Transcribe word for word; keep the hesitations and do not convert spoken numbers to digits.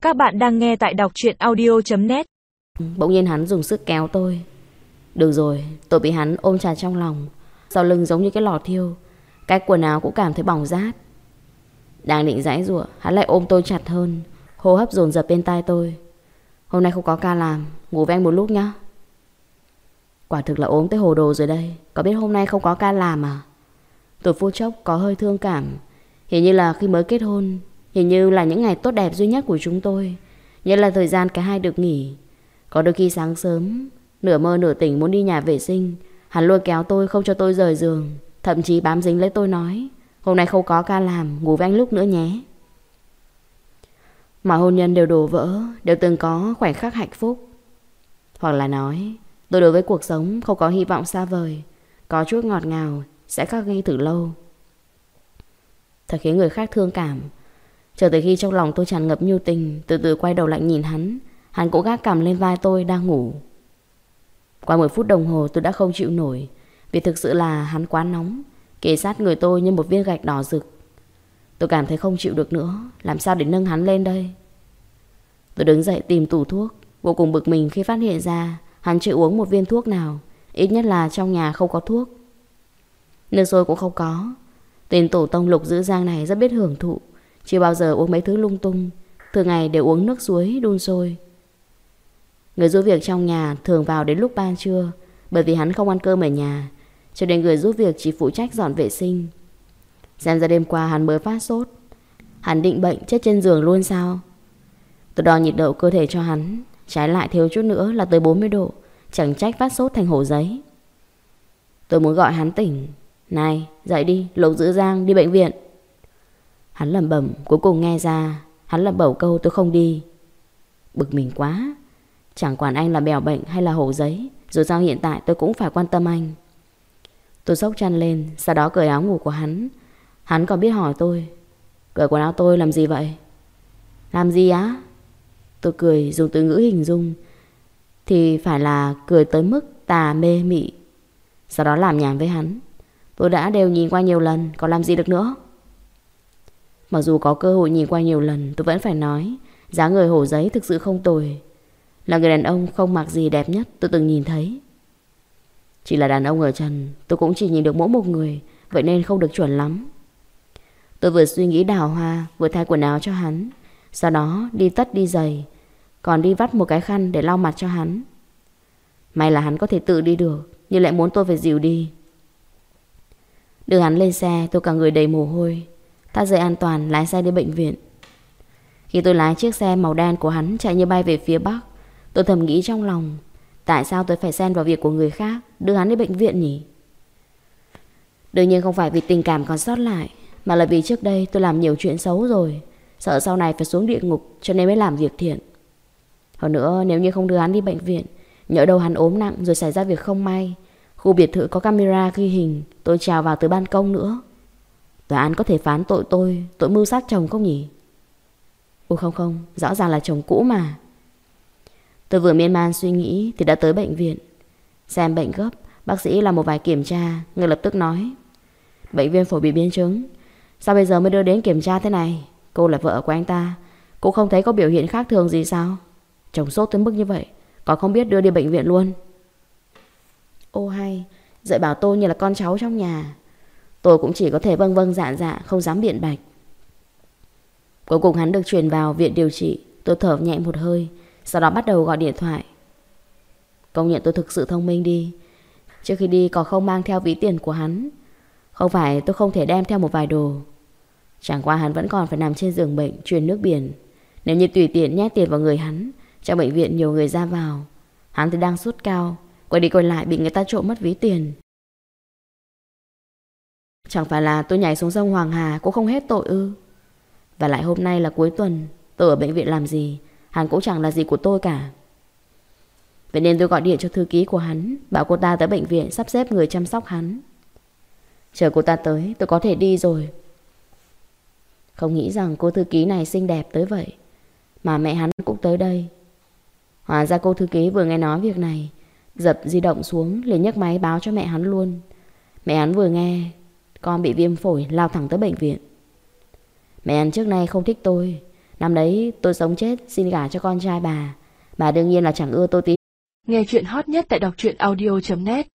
Các bạn đang nghe tại đọc truyện audio chấm net. Bỗng nhiên hắn dùng sức kéo tôi. Được rồi, tôi bị hắn ôm chặt trong lòng. Sau lưng giống như cái lò thiêu, cách quần áo cũng cảm thấy bỏng rát. Đang định giãy giụa, hắn lại ôm tôi chặt hơn, hô hấp dồn dập bên tai tôi. Hôm nay không có ca làm, ngủ với anh một lúc nhá. Quả thực là ốm tới hồ đồ rồi đây. Có biết hôm nay không có ca làm à? Tôi phút chốc có hơi thương cảm. Hình như là khi mới kết hôn, hình như là những ngày tốt đẹp duy nhất của chúng tôi, nhất là thời gian cả hai được nghỉ. Có đôi khi sáng sớm, nửa mơ nửa tỉnh muốn đi nhà vệ sinh, hắn lôi kéo tôi không cho tôi rời giường, thậm chí bám dính lấy tôi nói: hôm nay không có ca làm, ngủ với anh lúc nữa nhé. Mọi hôn nhân đều đổ vỡ, đều từng có khoảnh khắc hạnh phúc. Hoặc là nói, tôi đối với cuộc sống không có hy vọng xa vời, có chút ngọt ngào sẽ khắc ghi từ lâu. Thật khiến người khác thương cảm. Chờ tới khi trong lòng tôi tràn ngập nhu tình, từ từ quay đầu lại nhìn hắn. Hắn cũng gác cằm lên vai tôi đang ngủ. Qua mười phút đồng hồ tôi đã không chịu nổi, vì thực sự là hắn quá nóng, kề sát người tôi như một viên gạch đỏ rực. Tôi cảm thấy không chịu được nữa, làm sao để nâng hắn lên đây. Tôi đứng dậy tìm tủ thuốc, vô cùng bực mình khi phát hiện ra hắn chưa uống một viên thuốc nào. Ít nhất là trong nhà không có thuốc. Nước sôi cũng không có. Tên tổ tông Lục Dữ Giang này rất biết hưởng thụ, chưa bao giờ uống mấy thứ lung tung, thường ngày đều uống nước suối đun sôi. Người giúp việc trong nhà thường vào đến lúc ban trưa, bởi vì hắn không ăn cơm ở nhà, cho nên người giúp việc chỉ phụ trách dọn vệ sinh. Xem ra đêm qua hắn mới phát sốt. Hắn định bệnh chết trên giường luôn sao? Tôi đo nhiệt độ cơ thể cho hắn, trái lại thiếu chút nữa là tới bốn mươi độ, chẳng trách phát sốt thành hổ giấy. Tôi muốn gọi hắn tỉnh. Này, dậy đi, Lục Dữ Giang, đi bệnh viện. Hắn lẩm bẩm, cuối cùng nghe ra hắn lẩm bẩm câu tôi không đi. Bực mình quá. Chẳng quản anh là bèo bệnh hay là hổ giấy, dù sao hiện tại tôi cũng phải quan tâm anh. Tôi xốc chăn lên, sau đó cởi áo ngủ của hắn. Hắn còn biết hỏi tôi: cởi quần áo tôi làm gì vậy? Làm gì á? Tôi cười dùng từ ngữ hình dung, thì phải là cười tới mức tà mê mị. Sau đó làm nhảm với hắn: tôi đã đều nhìn qua nhiều lần, còn làm gì được nữa. Mặc dù có cơ hội nhìn qua nhiều lần, tôi vẫn phải nói dáng người hổ giấy thực sự không tồi, là người đàn ông không mặc gì đẹp nhất tôi từng nhìn thấy. Chỉ là đàn ông ở trần, tôi cũng chỉ nhìn được mỗi một người, vậy nên không được chuẩn lắm. Tôi vừa suy nghĩ đào hoa, vừa thay quần áo cho hắn, sau đó đi tất đi giày, còn đi vắt một cái khăn để lau mặt cho hắn. May là hắn có thể tự đi được, nhưng lại muốn tôi phải dìu đi. Đưa hắn lên xe, tôi cả người đầy mồ hôi, thắt dây an toàn lái xe đi bệnh viện. Khi tôi lái chiếc xe màu đen của hắn chạy như bay về phía bắc, tôi thầm nghĩ trong lòng: tại sao tôi phải xen vào việc của người khác, đưa hắn đi bệnh viện nhỉ? Đương nhiên không phải vì tình cảm còn sót lại, mà là vì trước đây tôi làm nhiều chuyện xấu rồi, sợ sau này phải xuống địa ngục, cho nên mới làm việc thiện. Hơn nữa, nếu như không đưa hắn đi bệnh viện, nhỡ đâu hắn ốm nặng rồi xảy ra việc không may, khu biệt thự có camera ghi hình, tôi trèo vào từ ban công nữa. Tòa án có thể phán tội tôi tội mưu sát chồng không nhỉ? Ồ không không, rõ ràng là chồng cũ mà. Tôi vừa miên man suy nghĩ thì đã tới bệnh viện. Xem bệnh gấp, bác sĩ làm một vài kiểm tra, người lập tức nói: bệnh viêm phổi bị biến chứng. Sao bây giờ mới đưa đến kiểm tra thế này? Cô là vợ của anh ta, cô không thấy có biểu hiện khác thường gì sao? Chồng sốt tới mức như vậy, còn không biết đưa đi bệnh viện luôn. Ô hay, dạy bảo tôi như là con cháu trong nhà. Tôi cũng chỉ có thể vâng vâng dạ dạ, không dám biện bạch. Cuối cùng hắn được chuyển vào viện điều trị. Tôi thở nhẹ một hơi, sau đó bắt đầu gọi điện thoại. Công nhận tôi thực sự thông minh đi. Trước khi đi còn không mang theo ví tiền của hắn. Không phải tôi không thể đem theo một vài đồ, chẳng qua hắn vẫn còn phải nằm trên giường bệnh truyền nước biển. Nếu như tùy tiện nhét tiền vào người hắn, trong bệnh viện nhiều người ra vào, hắn thì đang sốt cao, quay đi quay lại bị người ta trộm mất ví tiền. Chẳng phải là tôi nhảy xuống sông Hoàng Hà cũng không hết tội ư? Và lại hôm nay là cuối tuần, tôi ở bệnh viện làm gì, hắn cũng chẳng là gì của tôi cả. Vậy nên tôi gọi điện cho thư ký của hắn, bảo cô ta tới bệnh viện sắp xếp người chăm sóc hắn. Chờ cô ta tới tôi có thể đi rồi. Không nghĩ rằng cô thư ký này xinh đẹp tới vậy, mà mẹ hắn cũng tới đây. Hóa ra cô thư ký vừa nghe nói việc này, dập di động xuống liền nhấc máy báo cho mẹ hắn luôn. Mẹ hắn vừa nghe con bị viêm phổi lao thẳng tới bệnh viện. Mẹ hắn trước nay không thích tôi, Năm đấy tôi sống chết xin gả cho con trai bà. Bà đương nhiên là chẳng ưa tôi tí. Nghe chuyện hot nhất tại đọc truyện audio chấm net.